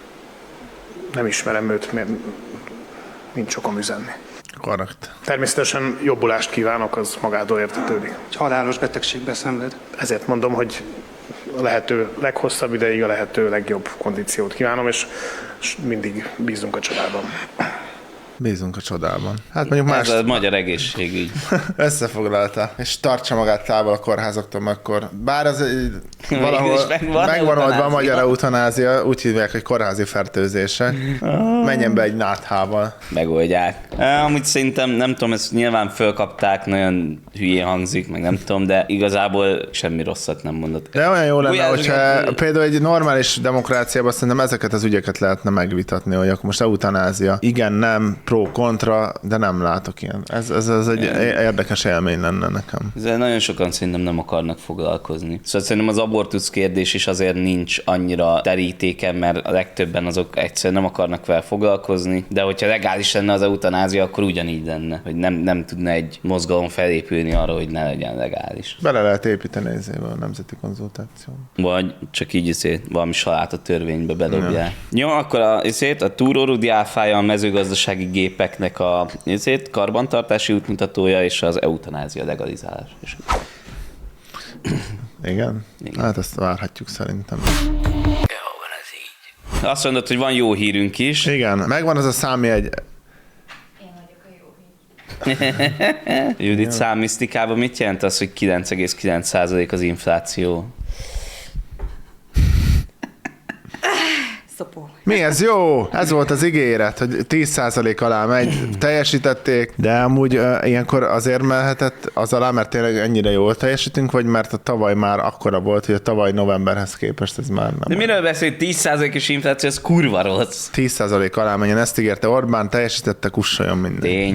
Nem ismerem őt, mert nincs sokan üzenni. Korrekt. Természetesen jobbulást kívánok, az magától értetődik. Egy halálos betegségbe szenved. Ezért mondom, hogy a lehető leghosszabb ideig a lehető legjobb kondíciót kívánom, és, és mindig bízunk a csodában. Bízunk a csodában. Hát mondjuk más Ez a magyar egészségügy. összefoglalta, és tartsa magát távol a kórházaktól, mert akkor bár az egy, valahol is megvan megvan oldva a eutanázia. magyar eutanázia, úgy hívják, hogy kórházi fertőzések. Menjen be egy náthával. Megoldják. E, amúgy szerintem, nem tudom, ezt nyilván fölkapták, nagyon hülyén hangzik, meg nem tudom, de igazából semmi rosszat nem mondott. De olyan jó lenne, Gulyás hogyha Gergely- például egy normális demokráciában szerintem ezeket az ügyeket lehetne megvitatni, hogy akkor most eutanázia. Igen, nem, pro, kontra, de nem látok ilyen. Ez, ez, ez egy érdekes élmény lenne nekem. Ezzel nagyon sokan szerintem nem akarnak foglalkozni. Szóval szerintem az abortusz kérdés is azért nincs annyira terítéken, mert a legtöbben azok egyszerűen nem akarnak vele foglalkozni, de hogyha legális lenne az eutanázia, akkor ugyanígy lenne, hogy nem, nem tudna egy mozgalom felépülni arra, hogy ne legyen legális. Bele lehet építeni ezébe a nemzeti konzultációt. Vagy csak így izé, valami salát a törvénybe bedobják. Jó, akkor a, izét, a túrórudi áfája, a mezőgazdasági gépeknek a izét, karbantartási útmutatója és az eutanázia legalizálás. És Igen? Igen. Hát ezt várhatjuk szerintem. azt mondod, hogy van jó hírünk is. Igen, megvan az a számjegy. Judit számmisztikában mit jelent az, hogy kilenc egész kilenc százalék az infláció? Szopó. Mi ez jó? Ez volt az ígéret, hogy tíz százalék alá megy, teljesítették, de amúgy uh, ilyenkor azért mehetett az alá, mert tényleg ennyire jól teljesítünk, vagy mert a tavaly már akkora volt, hogy a tavaly novemberhez képest ez már De nem. miről beszél, tíz százalékos infláció, ez kurva rossz. tíz százalék alá menjen, ezt ígérte Orbán, teljesítette, kussoljon minden. Tény.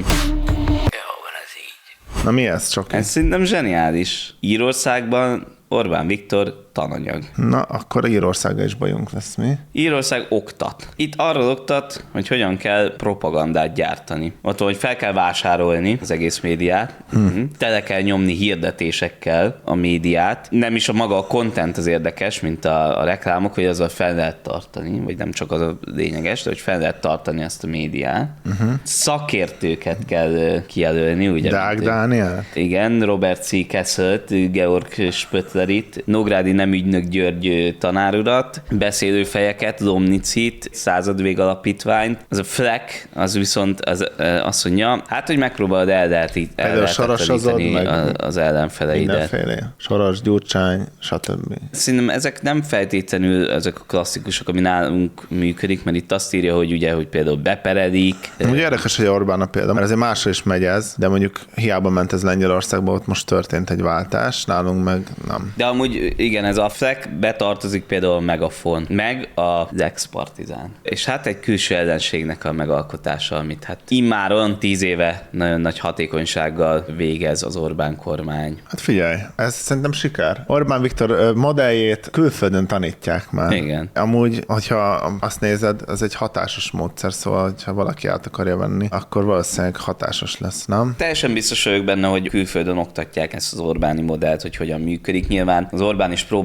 Na mi ez, Csoki? Ez szerintem zseniális. Írországban Orbán Viktor tananyag. Na, akkor Írországgal is bajunk lesz, mi? Írország oktat. Itt arról oktat, hogy hogyan kell propagandát gyártani. Ott, hogy fel kell vásárolni az egész médiát, hmm. tele kell nyomni hirdetésekkel a médiát. Nem is a maga a content az érdekes, mint a, a reklámok, hogy azzal fel lehet tartani, vagy nem csak az a lényeges, de hogy fel lehet tartani ezt a médiát. Uh-huh. Szakértőket kell ö, kijelölni, ugye? Deák mint- Dániel? Igen, Robert C. Kesselt, Georg Spöttlerit, Nógrádi Nemügynök György tanárurat, beszélőfejeket, Lomnicit, Századvég Alapítványt. Az a Fleck, az viszont az, azt mondja, hát, hogy megpróbálod Például sorosozod ellehetetleníteni meg az ellenfeleidet. Mindenféle. Soros, Gyurcsány, stb. Szerintem ezek nem feltétlenül ezek a klasszikusok, ami nálunk működik, mert itt azt írja, hogy ugye, hogy például beperedik. Ugye érdekes, hogy Orbán a példa, mert azért másra is megy ez, de mondjuk hiába ment ez Lengyelországba, ott most történt egy váltás, nálunk meg nem. De amúgy igen, ez a Fleck betartozik például a Megafon, meg a Lex Partizán. És hát egy külső ellenségnek a megalkotása, amit hát immáron tíz éve nagyon nagy hatékonysággal végez az Orbán kormány. Hát figyelj, ez szerintem siker. Orbán Viktor ö, modelljét külföldön tanítják már. Igen. Amúgy, hogyha azt nézed, ez egy hatásos módszer, szóval, ha valaki át akarja venni, akkor valószínűleg hatásos lesz, nem? Teljesen biztos vagyok benne, hogy külföldön oktatják ezt az Orbáni modellt, hogy hogyan működik. Nyilván az Orbán is próbál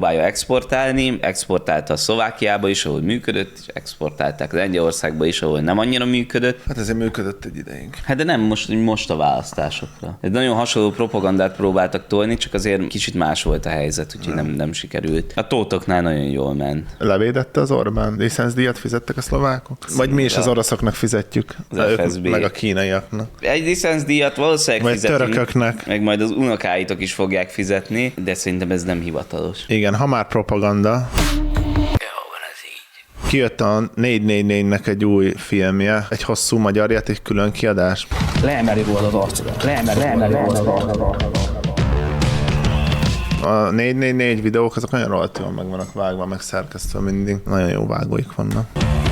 próbálja exportálni, exportálta a Szlovákiába is, ahol működött, és exportálták Lengyelországba is, ahol nem annyira működött. Hát ezért működött egy ideig. Hát de nem most, most a választásokra. Egy nagyon hasonló propagandát próbáltak tolni, csak azért kicsit más volt a helyzet, úgyhogy nem, nem sikerült. A tótoknál nagyon jól ment. Levédette az Orbán? Licencdíjat fizettek a szlovákok? Vagy mi is az oroszoknak fizetjük? Az ef es bé. Meg a kínaiaknak. Egy licencdíjat valószínűleg Vagy fizetünk, törököknek. meg majd az unokáitok is fogják fizetni, de szerintem ez nem hivatalos. Igen, ha már propaganda. Kijött a négy négy négynek egy új filmje, egy hosszú magyar játék külön kiadás. Leemeli róla az arcodat. Leemeli, leemeli róla az arcodat. A négy négy négy videók azok nagyon rohadt jól meg vannak vágva, meg szerkesztve mindig. Nagyon jó vágóik vannak.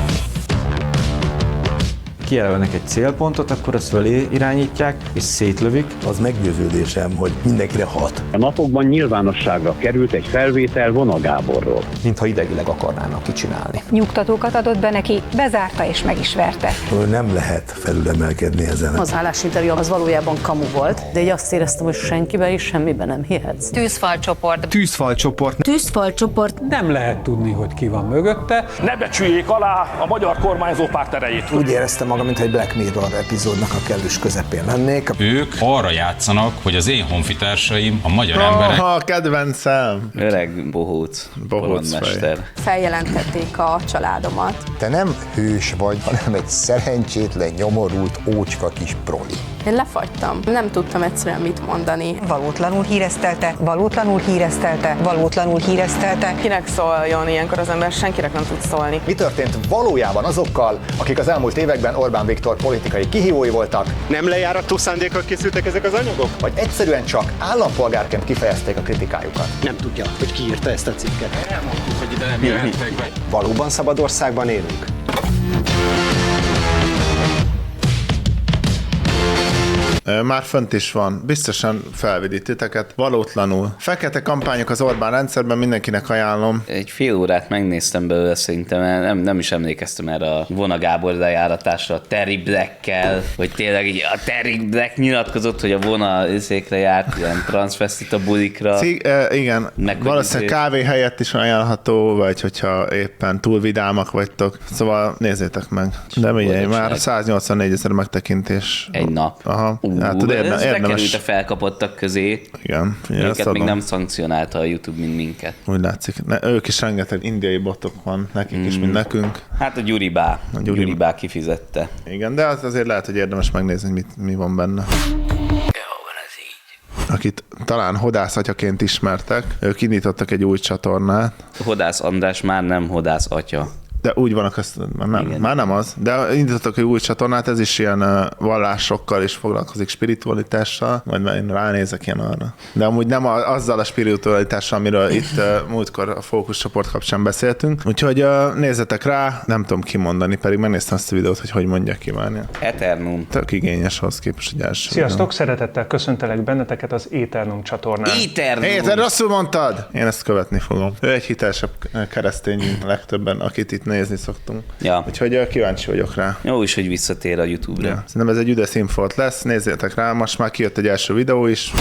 Kijelölnek egy célpontot, akkor azt fölé irányítják, és szétlövik. Az meggyőződésem, hogy mindenkire hat. A napokban nyilvánosságra került egy felvétel Vona Gáborról. Mintha idegileg akarnának kicsinálni. Nyugtatókat adott be neki, bezárta és meg is verte. Nem lehet felülemelkedni ezen. Az állásinterjú az valójában kamu volt, de így azt éreztem, hogy senkiben és semmiben nem hihetsz. Tűzfalcsoport. Tűzfalcsoport. Tűzfalcsoport. Nem lehet tudni, hogy ki van mögötte. Ne becsüljék alá a magyar kormányzó párt erejét. Úgy éreztem magam, mintha egy Black Mirror epizódnak a kellős közepén lennék. Ők arra játszanak, hogy az én honfitársaim, a magyar oh, emberek... Ha, kedvencem! Öreg bohóc, bolondmester. Feljelentették a családomat. Te nem hős vagy, hanem egy szerencsétlen, nyomorult, ócska kis proli. Én lefagytam. Nem tudtam egyszerűen mit mondani. Valótlanul híresztelte, valótlanul híresztelte, valótlanul híresztelte. Kinek szóljon ilyenkor az ember? Senkinek nem tud szólni. Mi történt valójában azokkal, akik az elmúlt években Orbán Viktor politikai kihívói voltak? Nem lejárató szándékkal készültek ezek az anyagok? Vagy egyszerűen csak állampolgárként kifejezték a kritikájukat? Nem tudja, hogy ki írta ezt a cikket. Elmondtuk, hogy ide nem jöhettek be. Valóban szabad országban élünk? Már fönt is van. Biztosan felvidít titeket. Valótlanul. Fekete kampányok az Orbán rendszerben, mindenkinek ajánlom. Egy fél órát megnéztem belőle szerintem, nem, nem is emlékeztem erre a Vona Gábor lejáratásra, a Terry Black-kel, hogy tényleg így a Terry Black nyilatkozott, hogy a Vona székre járt, ilyen transvestita bulikra. Cig, e, igen, Meg valószínűleg kávé helyett is ajánlható, vagy hogyha éppen túl vidámak vagytok. Szóval nézzétek meg. De mindjárt már száznyolcvannégy ezer megtekintés. Egy nap. Aha. Ú, hát, tudod, érde, ez érdemes. bekerült a felkapottak közé. Igen. Minket még nem szankcionálta a YouTube, mint minket. Úgy látszik. Ne, ők is rengeteg indiai botok van, nekik mm. is, mint nekünk. Hát a Gyuribá. A Gyuri... Gyuribá kifizette. Igen, de az azért lehet, hogy érdemes megnézni, hogy mit, mi van benne. Akit talán hodászatyaként ismertek, ők indítottak egy új csatornát. Hodász András már nem hodász atya. De úgy van a köztudatban, nem, igen. Már nem az. De indítottak egy új csatornát, ez is ilyen uh, vallásokkal is foglalkozik, spiritualitással, majd én ránézek ilyen arra. De amúgy nem a, azzal a spiritualitással, amiről itt uh, múltkor a fókuszcsoport kapcsán beszéltünk. Úgyhogy uh, nézzetek rá, nem tudom kimondani, pedig megnéztem azt a videót, hogy hogy mondják ki, várni. Eternum. Tök igényes ahhoz képest, hogy első. Sziasztok, videó. Szeretettel köszöntelek benneteket az Eternum csatornán. Eternum! Hé, te rosszul mondtad! Én ezt követni fogom. Ő egy hitelesebb keresztény legtöbben, akit itt nézni szoktunk. Ja. Úgyhogy kíváncsi vagyok rá. Jó is, hogy visszatér a YouTube-ra. Ja. Szerintem ez egy üde színfolt lesz, nézzétek rá, most már kijött egy első videó is.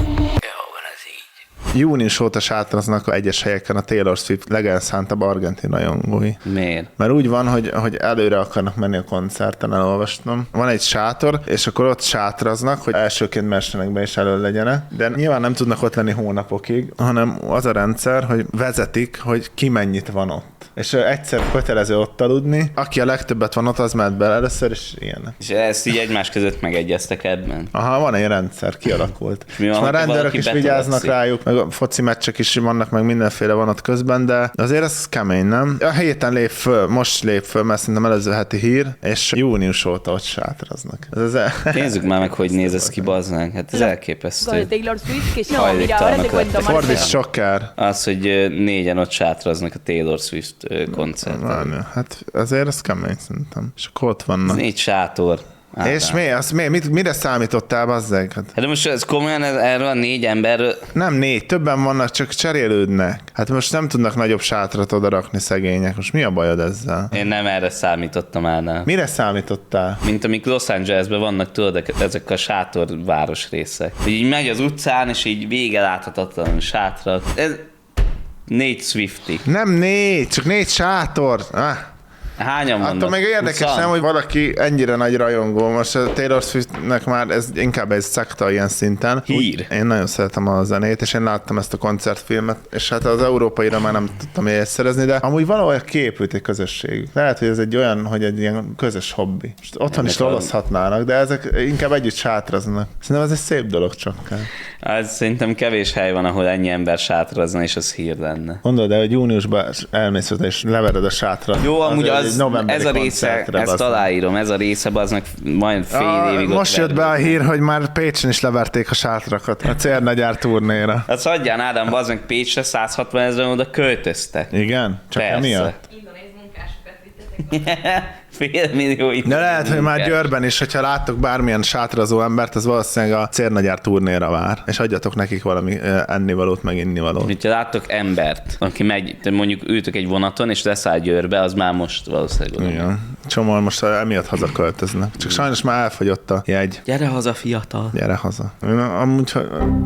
Június óta sátraznak a egyes helyeken a Taylor Swift legelszántabb argentin rajongói. Miért? Mert úgy van, hogy, hogy előre akarnak menni a koncerten, elolvastam. Van egy sátor, és akkor ott sátraznak, hogy elsőként mersenek be és elő legyenek. De nyilván nem tudnak ott lenni hónapokig, hanem az a rendszer, hogy vezetik, hogy ki mennyit van ott. És egyszer kötelező ott aludni. Aki a legtöbbet van ott, az mehet bele először, és ilyen. És ezt így egymás között megegyeztek ebben? Aha, van egy rendszer, kialakult. És, mi van, és már rendőrök is vigyáznak szik? rájuk, meg a foci meccsek is vannak, meg mindenféle van ott közben, de azért ez kemény, nem? A héten lép föl, most lép föl, mert szerintem előző heti hír, és június óta ott sátraznak. Ez az el... Nézzük már meg, hogy néz ez ki, bazzánk. Hát ez elképesztő. Fordíts sokkár. Az, hogy négyen ott sátraznak a Taylor Swift koncerten. Hát azért ez kemény szerintem. És akkor ott vannak. Négy sátor. Ádám. És mi? Az mi? Mit, mire számítottál, bazzeg? Hát de most ez komolyan ez, erről a négy emberről... Nem négy, többen vannak, csak cserélődnek. Hát most nem tudnak nagyobb sátrat oda rakni szegények. Most mi a bajod ezzel? Én nem erre számítottam már. Mire számítottál? Mint amik Los Angelesben vannak, tudod, ezek a sátor városrészek. Így megy az utcán, és így vége láthatatlan sátrak. Ez... Négy Swifty. Nem négy, csak négy sátor. Ah. Hányan vannak? Attól még érdekes, huszan? nem, hogy valaki ennyire nagy rajongó. Most a Taylor Swiftnek már ez inkább egy szekta ilyen szinten. Hír. Úgy, én nagyon szeretem a zenét, és én láttam ezt a koncertfilmet, és hát az európaira már nem tudtam jegyet szerezni, de amúgy valahol kiépült egy közösség. Lehet, hogy ez egy olyan, hogy egy ilyen közös hobbi. Most otthon is lolozhatnának, de ezek inkább együtt sátraznak. Szerintem ez egy szép dolog csak. Az szerintem kevés hely van, ahol ennyi ember sátrazna, és az hír lenne. Gondolod, de hogy júniusban elmész oda, és levered a sátrat. Jó, amúgy az, ez a része, koncertre, ezt aláírom, ez a része, az meg majd fél a, évig most jött be a hír, hogy már Pécsen is leverték a sátrakat a Cérnagyár turnéra. Hát adján Ádám, az meg Pécsre száz hatvan ezeren oda költöztek. Igen? Csak persze. Emiatt? Fél millió. De lehet, hogy már Győrben is, hogyha láttok bármilyen sátrazó embert, az valószínűleg a Cérnagyár turnéra vár, és adjatok nekik valami ennivalót, meg innivalót. Ha láttok embert, aki megy, mondjuk ültök egy vonaton, és leszáll Győrbe, az már most valószínűleg. Igen. Csomó most emiatt hazaköltöznek. Csak sajnos már elfogyott a jegy. Gyere haza, fiatal. Gyere haza. Amúgy, hogy...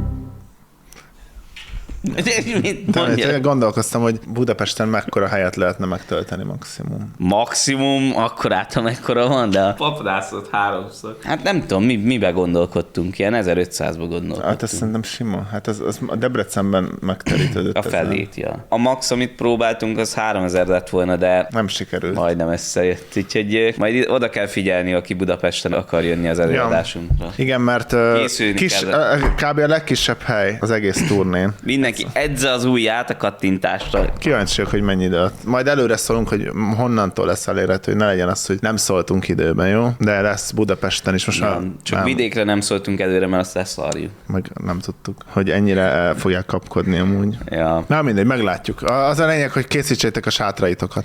De, gondolkoztam, hogy Budapesten mekkora helyet lehetne megtölteni maximum. Maximum, akkor át, amekkora van, de a paprászott háromszor. Hát nem tudom, mi, mibe gondolkodtunk, ilyen ezerötszázba gondolkodtunk. Hát ez szerintem sima. Hát az, az a Debrecenben megterítődött. A felét, ja. A max, amit próbáltunk, az háromezer lett volna, de nem sikerült. Majdnem összejött. Úgyhogy majd oda kell figyelni, aki Budapesten akar jönni az előadásunkra. Ja. Igen, mert kis, kb. A legkisebb hely az egész turnén. Mindenki edze az ujját a kattintásra. Kíváncsiak, hogy mennyi idő. Majd előre szólunk, hogy honnantól lesz elérhető, hogy ne legyen az, hogy nem szóltunk időben, jó? De lesz Budapesten is most. Nem, már csak nem. Vidékre nem szóltunk előre, mert azt leszarjuk. Meg nem tudtuk, hogy ennyire el fogják kapkodni amúgy. Ja. Na mindegy, meglátjuk. Az a lényeg, hogy készítsétek a sátraitokat.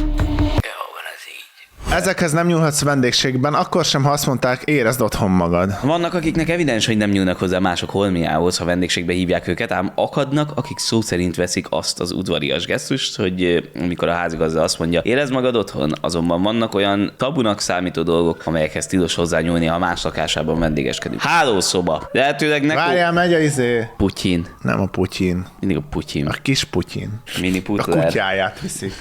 Ezekhez nem nyúlhatsz vendégségben, akkor sem, ha azt mondták, érezd otthon magad. Vannak, akiknek evidens, hogy nem nyúlnak hozzá mások holmiához, ha vendégségbe hívják őket, ám akadnak, akik szó szerint veszik azt az udvarias gesztust, hogy amikor a házigazda azt mondja, érezd magad otthon, azonban vannak olyan tabunak számító dolgok, amelyekhez tilos hozzányúlni, ha más lakásában vendégeskedünk. Hálószoba. Lehetőleg ne... Várjál, megy a izé. Putyin. Nem a Putyin. Mindig a Putyin. A kis Putyin. Mini Putler. A kutyáját viszik.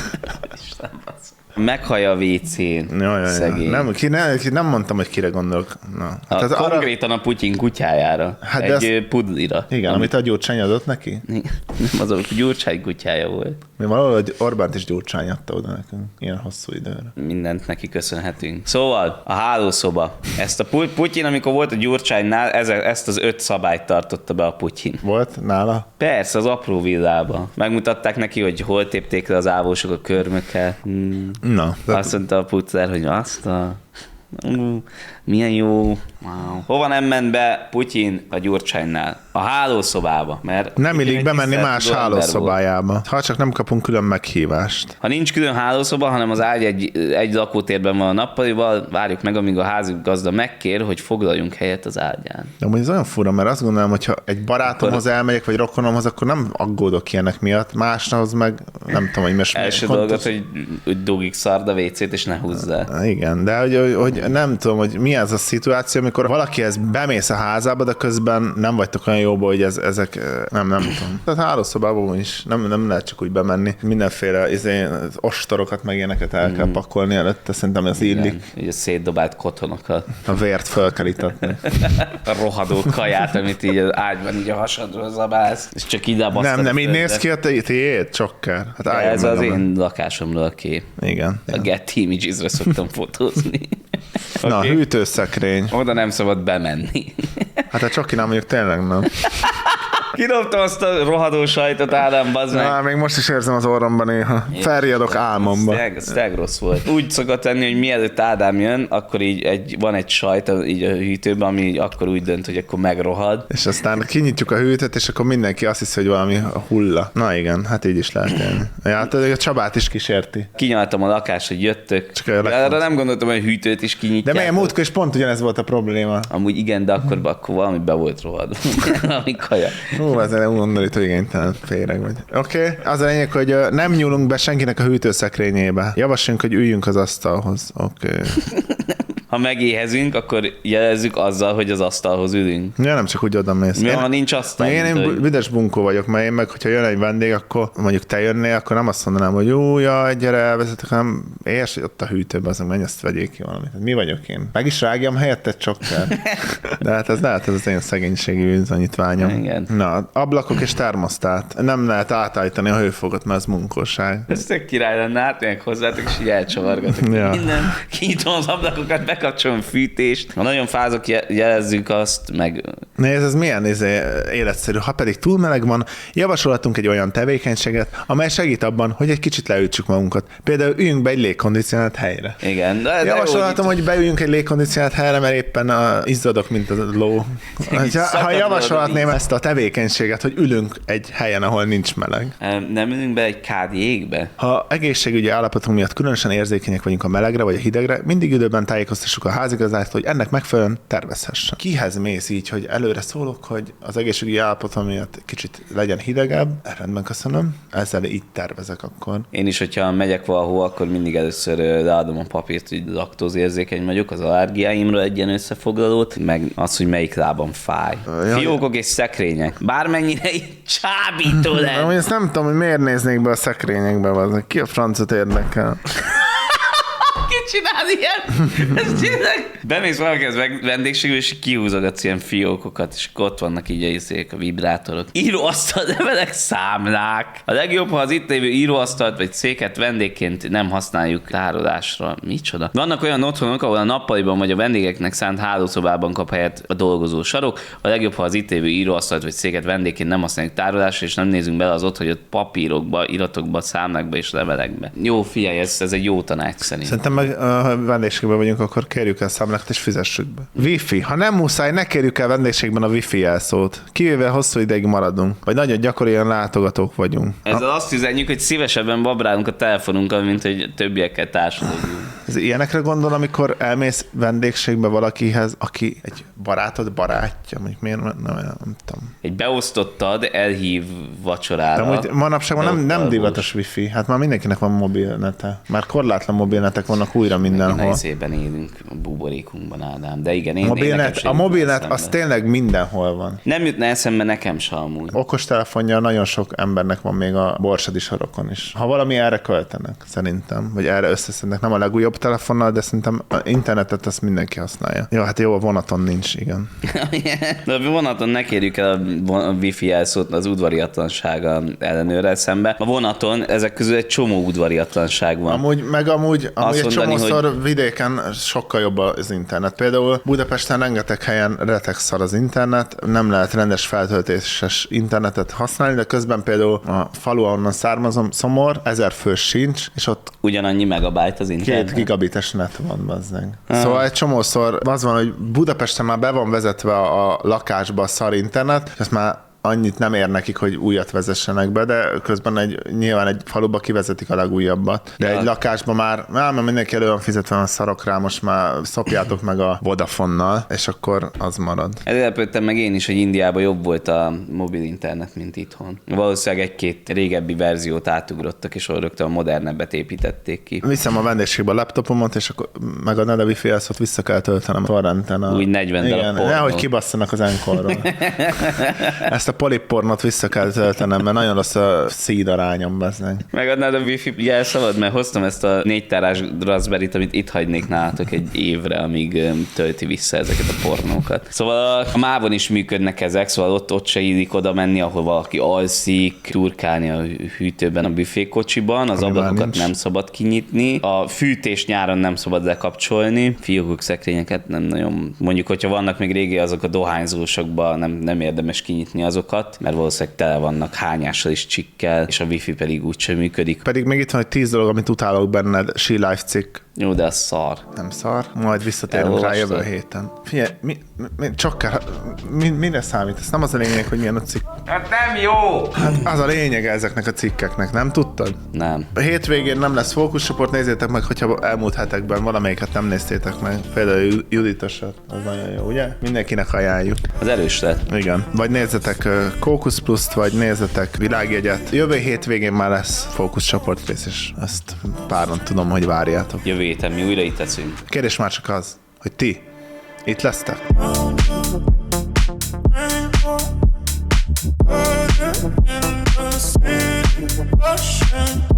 Isten basz. Meghallja a vécén. Jaj, jaj, jaj. Nem, ki, ne, ki, nem mondtam, hogy kire gondolok. Na. Hát a, konkrétan arra... a Putyin kutyájára. Hát egy ezt... pudlira. Igen, amit, amit a Gyurcsány adott neki? Nem, az a Gyurcsány kutyája volt. Mi valahogy Orbánt is Gyurcsány adta oda nekünk. Ilyen hosszú időre. Mindent neki köszönhetünk. Szóval a hálószoba. Ezt a Putyin, amikor volt a Gyurcsánynál, ezt az öt szabályt tartotta be a Putyin. Volt nála? Persze, az apró villába. Megmutatták neki, hogy hol tépték le az ávósok a körmökkel. Hmm. Na. Azt mondta a Putler, hogy azt a... Uh, milyen jó. Wow. Hova nem ment be Putyin a Gyurcsánynál? A hálószobába. Mert nem illik bemenni más hálószobájába. Ha csak nem kapunk külön meghívást. Ha nincs külön hálószoba, hanem az ágy egy, egy lakótérben van a nappalival, várjuk meg, amíg a házigazda megkér, hogy foglaljunk helyet az ágyán. De amúgy ez olyan fura, mert azt gondolom, hogy ha egy barátomhoz akkor... elmegyek, vagy rokonomhoz, akkor nem aggódok ilyenek miatt. Máshoz meg nem tudom, hogy most... Első dolgot, hogy, hogy dugik szard a vécét, és ne húzzá. Igen, de hogy, hogy nem tudom, hogy mi ez a szituáció, amikor valakihez bemész a házába, de közben nem vagytok olyan jóból, hogy ez, ezek, nem, nem tudom. Tehát hálószobában is nem, nem lehet csak úgy bemenni. Mindenféle izé, ostorokat meg ilyeneket el kell pakolni előtte, szerintem ez illik. Így a szétdobált kotonokat. A vért föl kell itatni. A rohadó kaját, amit így az ágyban így a hasadról zabálsz, és csak ide basztad. Nem, nem így néz ki a tiéd, csokker. Hát ez az én lakásomról a kép. Igen. A Getty Images-re szoktam fotózni. Na, okay. Hűtőszekrény. Oda nem szabad bemenni. Hát a csokinál mondjuk tényleg nem. Kidobtam azt a rohadó sajtot, Ádám, bazd meg. Na, még most is érzem az orromban néha. Felriadok álmomba. Ez tényleg rossz volt. Úgy szokott lenni, hogy mielőtt Ádám jön, akkor így egy, van egy sajt így a hűtőben, ami így akkor úgy dönt, hogy akkor megrohad. És aztán kinyitjuk a hűtőt, és akkor mindenki azt hiszi, hogy valami hulla. Na igen, hát így is lehet élni. Ja, hát a Csabát is kísérti. Kinyaltam a lakást, hogy jöttök. Arra nem gondoltam, hogy a hűtőt is kinyitják. De melyen múltkor is pont ugyanez volt a probléma. Amúgy igen, de akkor, akkor valami be volt rohadva. Valami kaja. Hú, ezzel nem mondani, hogy igénytelen féreg vagy. Oké, okay. Az a lényeg, hogy nem nyúlunk be senkinek a hűtőszekrényébe. Javaslunk, hogy üljünk az asztalhoz. Oké. Okay. ha megéhezünk, akkor jelezzük azzal, hogy az asztalhoz ülünk. Ja, nem csak úgy oda mész. Mi, ha nincs asztal? Én, én hogy... büdös bunkó vagyok, mert én meg, hogyha jön egy vendég, akkor mondjuk te jönnél, akkor nem azt mondanám, hogy jó, jaj, gyere, elvezetek, hanem érts, hogy ott a hűtőben, azon menj, azt vegyék ki valamit. Mi vagyok én? Meg is rágjam helyettet csokkát. De hát ez lehet, ez az én szegénységi bizonyítványom. Igen. Na, ablakok és termosztát. Nem lehet átállítani a hőfogat, mert ez munkosság. Ez tök király lenne, átmegyek hozzátok, és így elcsavargatok. Ja. Minden, kinyitom az ablakokat, bekapcsolom fűtést. Ha nagyon fázok, jelezzük azt, meg... Nézd, ez milyen izé, életszerű. Ha pedig túl meleg van, javasolhatunk egy olyan tevékenységet, amely segít abban, hogy egy kicsit leültsük magunkat. Például üljünk be egy légkondicionált helyre. Igen. De, de javasolhatom, hogy beüljünk egy légkondicionált helyre, mert éppen a, izzadok, mint a ló. Ha, ha javasolhatném ezt a tevékenységet, hogy ülünk egy helyen, ahol nincs meleg. Nem ülünk be egy kád jégbe? Ha egészségügyi állapotunk miatt különösen érzékenyek vagyunk a melegre vagy a hidegre, mindig időben tájékoztassuk a házigazdát, hogy ennek megfelelően tervezhessen. Kihez mész így, hogy előre szólok, hogy az egészségügyi állapotom miatt kicsit legyen hidegebb? Rendben, köszönöm. Ezzel így tervezek akkor. Én is, hogyha megyek valahol, akkor mindig először leadom a papírt, hogy laktózérzékeny vagyok, az allergiáimról egy ilyen összefoglalót, meg az, hogy melyik lábam fáj. Ja, fiókok és szekrények. Bármennyire így csábító lehet. Ezt nem tudom, hogy miért néznék be a szekrényekbe, az. Ki a francot érdekel? Ki csinál ilyen? Ez tényleg... Bemész valakihez vendégségül, és kihúzogatsz ilyen fiókokat, és ott vannak így a, a vibrátorok. Íróasztal, levelek, számlák. A legjobb, ha az itt lévő íróasztalt vagy széket vendégként nem használjuk tárolásra. Micsoda? Vannak olyan otthonok, ahol a nappaliban vagy a vendégeknek szánt hálószobában kap helyet a dolgozó sarok. A legjobb, ha az itt lévő íróasztalt vagy széket vendégként nem használjuk tárolásra, és nem nézünk bele az ott, hogy ott papírokba, iratokba, számlákba és levelekbe. Jó, figyelj, ez, ez egy jó tanács szerint. Szerintem meg, ha vendégségben vagyunk, akkor kérjük el számlákat és fizessük be. Wi-Fi. Ha nem muszáj, ne kérjük el vendégségben a Wi-Fi jelszót. Kivéve hosszú ideig maradunk, vagy nagyon gyakorian látogatók vagyunk. Ezzel ha... azt üzenjük, hogy szívesebben babrálunk a telefonunkkal, mint hogy többiekkel társadalmunk. Ez ilyenekre gondol, amikor elmész vendégségbe valakihez, aki egy barátod barátja, mondjuk miért nem, nem, nem tudom. Egy beosztottad elhív vacsorára. De amúgy manapság nem, nem divatos wifi, hát már mindenkinek van mobilnete. Már korlátlan mobilnetek vannak újra mindenhol. A izében élünk, a buborékunkban, Ádám. De igen, én, mobilnet, én a mobilnet az tényleg mindenhol van. Nem jutna eszembe nekem se amúgy. Okostelefonja nagyon sok embernek van még a borsodi sorokon is. Ha valami erre költenek, szerintem, vagy erre összeszednek, nem a legújabb telefonnal, de szerintem a internetet azt mindenki használja. Jó, hát jó, a vonaton nincs, igen. De a vonaton ne kérjük el a wifi jelszót az udvariatlansága ellenőrrel szembe. A vonaton ezek közül egy csomó udvariatlanság van. Amúgy, meg amúgy, amúgy egy mondani, csomószor hogy... vidéken sokkal jobb az internet. Például Budapesten rengeteg helyen retek szar az internet, nem lehet rendes feltöltéses internetet használni, de közben például a falu, ahonnan származom, Szomor, ezer fős sincs, és ott ugyanannyi megabyte az internet. Két gigabites net van, bazdmeg. Szóval egy csomószor az van, hogy Budapesten már be van vezetve a lakásba a szar internet, és ezt már annyit nem ér nekik, hogy újat vezessenek be, de közben egy, nyilván egy faluba kivezetik a legújabbat. De ja. egy lakásban már, már mindenki elő van fizetve a szarokra, most már szopjátok meg a Vodafonnal, és akkor az marad. Ellepődtem meg én is, hogy Indiában jobb volt a mobil internet, mint itthon. Valószínűleg egy-két régebbi verziót átugrottak, és rögtön a modernebbet építették ki. Viszem a vendégségbe a laptopomat, és akkor megadnád a wifi jelszót, vissza kell töltenem torrenten. A... Úgy negyven darab pornó. Nehogy kibasszanak az enkorról. Ezt a polippornot vissza kell töltenem, mert nagyon rossz a szíd arányom, bezzeg. Megadnád a wifi jelszavad, mert hoztam ezt a négy tárás Raspberryt, amit itt hagynék nálatok egy évre, amíg tölti vissza ezeket a pornókat. Szóval a mávon is működnek ezek, szóval ott, ott se illik oda menni, ahol valaki alszik, turkálni a hűtőben a büfékocsiban, az ami ablakokat nem szabad kinyitni, a fűtés nyáron nem szabad lekapcsolni, fiókok, szekrényeket nem nagyon, mondjuk, hogyha vannak még régi azok a dohányzósokban, nem, nem érdemes kinyitni azok, mert valószínűleg tele vannak hányással és csikkel, és a wifi pedig úgysem működik. Pedig még itt van egy tíz dolog, amit utálok benned, She Life cikk. Jó, de az szar. Nem szar. Majd visszatérünk rá jövő héten. Figyelj, mi, mi, csak kell, mi, mire számít? Ez nem az a lényeg, hogy milyen a cikk. Hát nem jó! Hát az a lényeg ezeknek a cikkeknek, nem tudtad? Nem. A hétvégén nem lesz fókuszcsoport, nézzétek meg, hogyha elmúlt hetekben valamelyiket nem néztétek meg. Például Juditosat, az nagyon jó, ugye? Mindenkinek ajánljuk. Az erős lett. Igen. Vagy nézzetek Kókusz Pluszt, vagy nézzetek Világjegyet. Jövő hétvégén már lesz fókuszcsoport rész, és ezt páran tudom, hogy várjátok. Jövő héten mi újra itt leszünk. Kérdés már csak az, hogy ti itt lesztek. City,